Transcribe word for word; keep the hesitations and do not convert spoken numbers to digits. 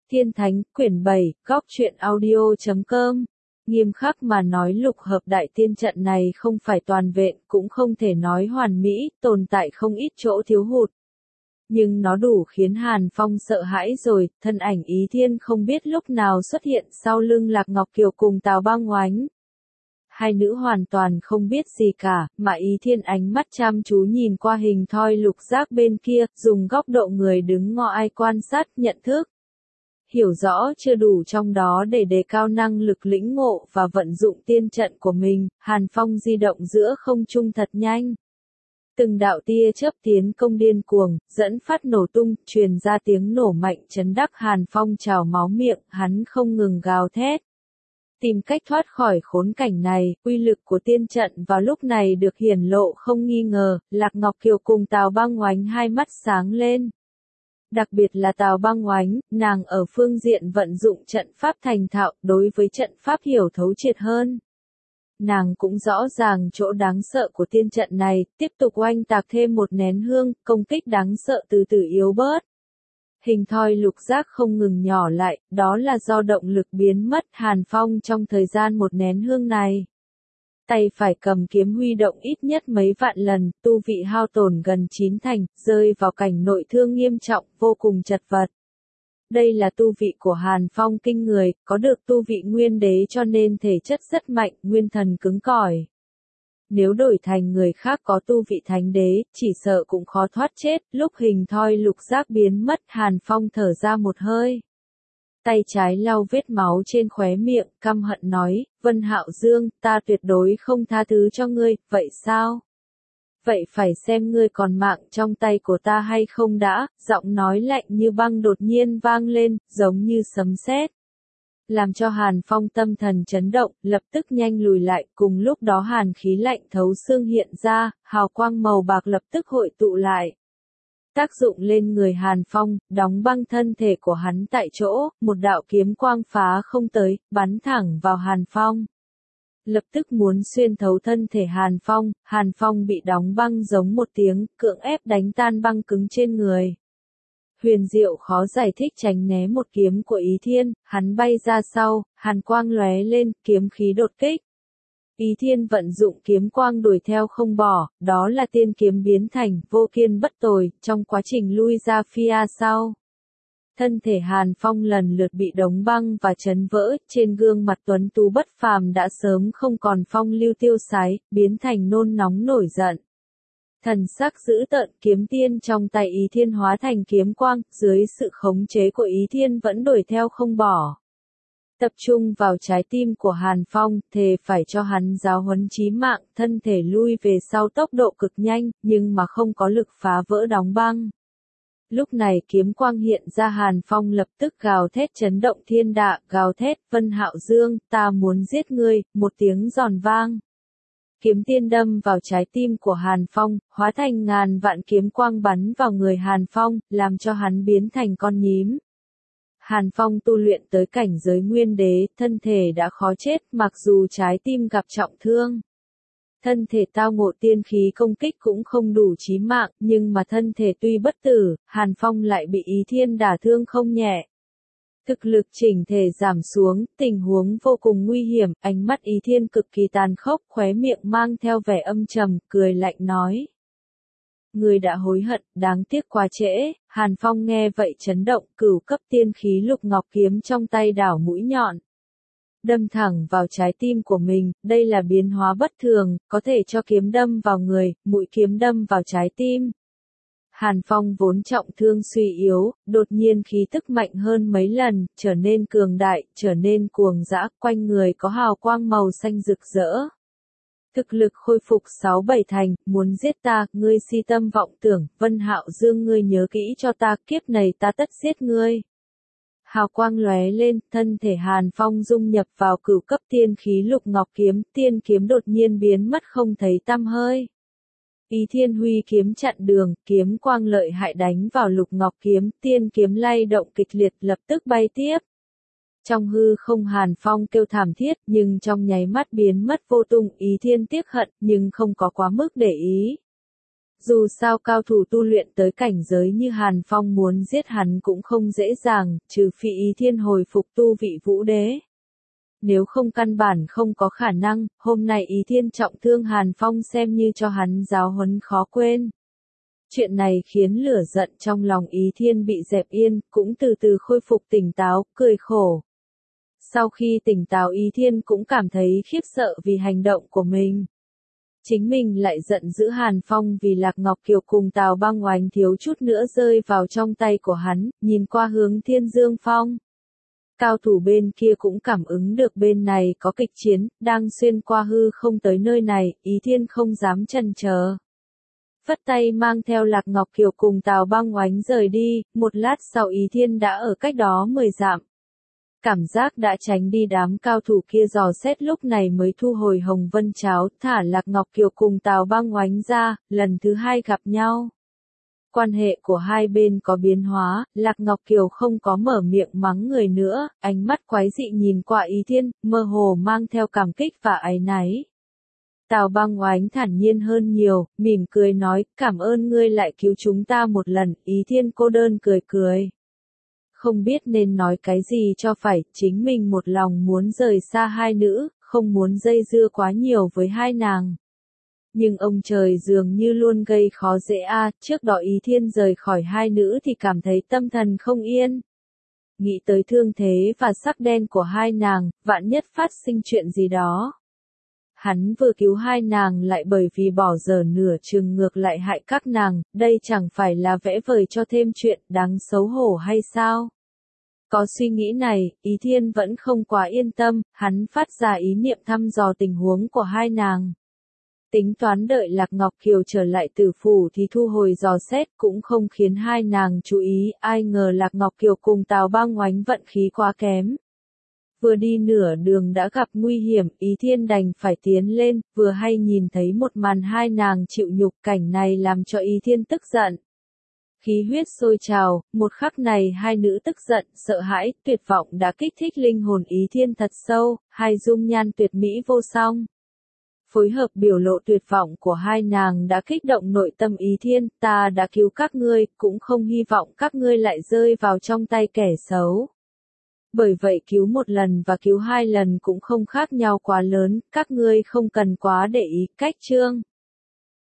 Thiên Thánh, quyển bảy, góc truyện audio chấm com. Nghiêm khắc mà nói lục hợp đại tiên trận này không phải toàn vẹn, cũng không thể nói hoàn mỹ, tồn tại không ít chỗ thiếu hụt. Nhưng nó đủ khiến Hàn Phong sợ hãi rồi, thân ảnh Ý Thiên không biết lúc nào xuất hiện sau lưng Lạc Ngọc Kiều cùng Tào Băng Oánh. Hai nữ hoàn toàn không biết gì cả, mà Ý Thiên ánh mắt chăm chú nhìn qua hình thoi lục giác bên kia, dùng góc độ người đứng ngó ai quan sát, nhận thức. Hiểu rõ chưa đủ trong đó để đề cao năng lực lĩnh ngộ và vận dụng tiên trận của mình, Hàn Phong di động giữa không trung thật nhanh. Từng đạo tia chớp tiến công điên cuồng, dẫn phát nổ tung, truyền ra tiếng nổ mạnh chấn đắc Hàn Phong trào máu miệng, hắn không ngừng gào thét. Tìm cách thoát khỏi khốn cảnh này, uy lực của tiên trận vào lúc này được hiển lộ không nghi ngờ, Lạc Ngọc Kiều cùng Tào Băng Oánh hai mắt sáng lên. Đặc biệt là Tào Băng Oánh, nàng ở phương diện vận dụng trận pháp thành thạo, đối với trận pháp hiểu thấu triệt hơn. Nàng cũng rõ ràng chỗ đáng sợ của tiên trận này, tiếp tục oanh tạc thêm một nén hương, công kích đáng sợ từ từ yếu bớt. Hình thoi lục giác không ngừng nhỏ lại, đó là do động lực biến mất Hàn Phong trong thời gian một nén hương này. Tay phải cầm kiếm huy động ít nhất mấy vạn lần, tu vị hao tổn gần chín thành, rơi vào cảnh nội thương nghiêm trọng, vô cùng chật vật. Đây là tu vị của Hàn Phong kinh người, có được tu vị nguyên đế cho nên thể chất rất mạnh, nguyên thần cứng cỏi. Nếu đổi thành người khác có tu vị thánh đế, chỉ sợ cũng khó thoát chết, lúc hình thoi lục giác biến mất Hàn Phong thở ra một hơi. Tay trái lau vết máu trên khóe miệng, căm hận nói, Vân Hạo Dương, ta tuyệt đối không tha thứ cho ngươi, vậy sao? Vậy phải xem ngươi còn mạng trong tay của ta hay không đã, giọng nói lạnh như băng đột nhiên vang lên, giống như sấm sét. Làm cho Hàn Phong tâm thần chấn động, lập tức nhanh lùi lại, cùng lúc đó hàn khí lạnh thấu xương hiện ra, hào quang màu bạc lập tức hội tụ lại. Tác dụng lên người Hàn Phong, đóng băng thân thể của hắn tại chỗ, một đạo kiếm quang phá không tới, bắn thẳng vào Hàn Phong. Lập tức muốn xuyên thấu thân thể Hàn Phong, Hàn Phong bị đóng băng giống một tiếng, cưỡng ép đánh tan băng cứng trên người. Huyền diệu khó giải thích tránh né một kiếm của Ý Thiên, hắn bay ra sau, hàn quang lóe lên, kiếm khí đột kích. Ý Thiên vận dụng kiếm quang đuổi theo không bỏ, đó là tiên kiếm biến thành, vô kiên bất tồi, trong quá trình lui ra phía sau. Thân thể Hàn Phong lần lượt bị đóng băng và chấn vỡ, trên gương mặt tuấn tú bất phàm đã sớm không còn phong lưu tiêu sái, biến thành nôn nóng nổi giận. Thần sắc dữ tợn, kiếm tiên trong tay Ý Thiên hóa thành kiếm quang, dưới sự khống chế của Ý Thiên vẫn đuổi theo không bỏ. Tập trung vào trái tim của Hàn Phong, thề phải cho hắn giáo huấn chí mạng, thân thể lui về sau tốc độ cực nhanh, nhưng mà không có lực phá vỡ đóng băng. Lúc này kiếm quang hiện ra Hàn Phong lập tức gào thét chấn động thiên đạ, gào thét, Vân Hạo Dương, ta muốn giết ngươi, một tiếng giòn vang. Kiếm tiên đâm vào trái tim của Hàn Phong, hóa thành ngàn vạn kiếm quang bắn vào người Hàn Phong, làm cho hắn biến thành con nhím. Hàn Phong tu luyện tới cảnh giới nguyên đế, thân thể đã khó chết, mặc dù trái tim gặp trọng thương. Thân thể tao ngộ tiên khí công kích cũng không đủ chí mạng, nhưng mà thân thể tuy bất tử, Hàn Phong lại bị Ý Thiên đả thương không nhẹ. Thực lực chỉnh thể giảm xuống, tình huống vô cùng nguy hiểm, ánh mắt Ý Thiên cực kỳ tàn khốc, khóe miệng mang theo vẻ âm trầm, cười lạnh nói. Người đã hối hận, đáng tiếc quá trễ, Hàn Phong nghe vậy chấn động, cửu cấp tiên khí lục ngọc kiếm trong tay đảo mũi nhọn. Đâm thẳng vào trái tim của mình, đây là biến hóa bất thường, có thể cho kiếm đâm vào người, mũi kiếm đâm vào trái tim. Hàn Phong vốn trọng thương suy yếu, đột nhiên khí tức mạnh hơn mấy lần, trở nên cường đại, trở nên cuồng dã, quanh người có hào quang màu xanh rực rỡ. Thực lực khôi phục sáu bảy thành, muốn giết ta, ngươi si tâm vọng tưởng, Vân Hạo Dương ngươi nhớ kỹ cho ta, kiếp này ta tất giết ngươi. Hào quang lóe lên, thân thể Hàn Phong dung nhập vào cửu cấp tiên khí lục ngọc kiếm, tiên kiếm đột nhiên biến mất không thấy tăm hơi. Ý Thiên huy kiếm chặn đường, kiếm quang lợi hại đánh vào lục ngọc kiếm, tiên kiếm lay động kịch liệt lập tức bay tiếp. Trong hư không Hàn Phong kêu thảm thiết, nhưng trong nháy mắt biến mất vô tung, Ý Thiên tiếc hận, nhưng không có quá mức để ý. Dù sao cao thủ tu luyện tới cảnh giới như Hàn Phong muốn giết hắn cũng không dễ dàng, trừ phi Ý Thiên hồi phục tu vị vũ đế. Nếu không căn bản không có khả năng, hôm nay Ý Thiên trọng thương Hàn Phong xem như cho hắn giáo huấn khó quên. Chuyện này khiến lửa giận trong lòng Ý Thiên bị dẹp yên, cũng từ từ khôi phục tỉnh táo, cười khổ. Sau khi tỉnh táo Ý Thiên cũng cảm thấy khiếp sợ vì hành động của mình. Chính mình lại giận dữ Hàn Phong vì Lạc Ngọc Kiều cùng Tào Băng Oánh thiếu chút nữa rơi vào trong tay của hắn, nhìn qua hướng Thiên Dương Phong. Cao thủ bên kia cũng cảm ứng được bên này có kịch chiến, đang xuyên qua hư không tới nơi này, Ý Thiên không dám chần chờ. Phất tay mang theo Lạc Ngọc Kiều cùng Tào Băng Oánh rời đi, một lát sau Ý Thiên đã ở cách đó mười dặm. Cảm giác đã tránh đi đám cao thủ kia dò xét lúc này mới thu hồi Hồng Vân Cháo, thả Lạc Ngọc Kiều cùng Tào Băng Oánh ra, lần thứ hai gặp nhau. Quan hệ của hai bên có biến hóa, Lạc Ngọc Kiều không có mở miệng mắng người nữa, ánh mắt quái dị nhìn qua Ý Thiên, mơ hồ mang theo cảm kích và áy náy. Tào Băng Oánh thản nhiên hơn nhiều, mỉm cười nói, cảm ơn ngươi lại cứu chúng ta một lần, Ý Thiên cô đơn cười cười. Không biết nên nói cái gì cho phải, chính mình một lòng muốn rời xa hai nữ, không muốn dây dưa quá nhiều với hai nàng. Nhưng ông trời dường như luôn gây khó dễ a, à, trước đó Ý Thiên rời khỏi hai nữ thì cảm thấy tâm thần không yên. Nghĩ tới thương thế và sắc đen của hai nàng, vạn nhất phát sinh chuyện gì đó. Hắn vừa cứu hai nàng lại bởi vì bỏ dở nửa chừng ngược lại hại các nàng, đây chẳng phải là vẽ vời cho thêm chuyện đáng xấu hổ hay sao? Có suy nghĩ này, Ý Thiên vẫn không quá yên tâm, hắn phát ra ý niệm thăm dò tình huống của hai nàng. Tính toán đợi Lạc Ngọc Kiều trở lại tử phủ thì thu hồi dò xét cũng không khiến hai nàng chú ý, ai ngờ Lạc Ngọc Kiều cùng Tào Băng Oánh vận khí quá kém. Vừa đi nửa đường đã gặp nguy hiểm, Ý Thiên đành phải tiến lên, vừa hay nhìn thấy một màn hai nàng chịu nhục, cảnh này làm cho Ý Thiên tức giận. Khí huyết sôi trào, một khắc này hai nữ tức giận, sợ hãi, tuyệt vọng đã kích thích linh hồn Ý Thiên thật sâu, hai dung nhan tuyệt mỹ vô song. Phối hợp biểu lộ tuyệt vọng của hai nàng đã kích động nội tâm Ý Thiên, ta đã cứu các ngươi, cũng không hy vọng các ngươi lại rơi vào trong tay kẻ xấu. Bởi vậy cứu một lần và cứu hai lần cũng không khác nhau quá lớn, các ngươi không cần quá để ý, cách chương.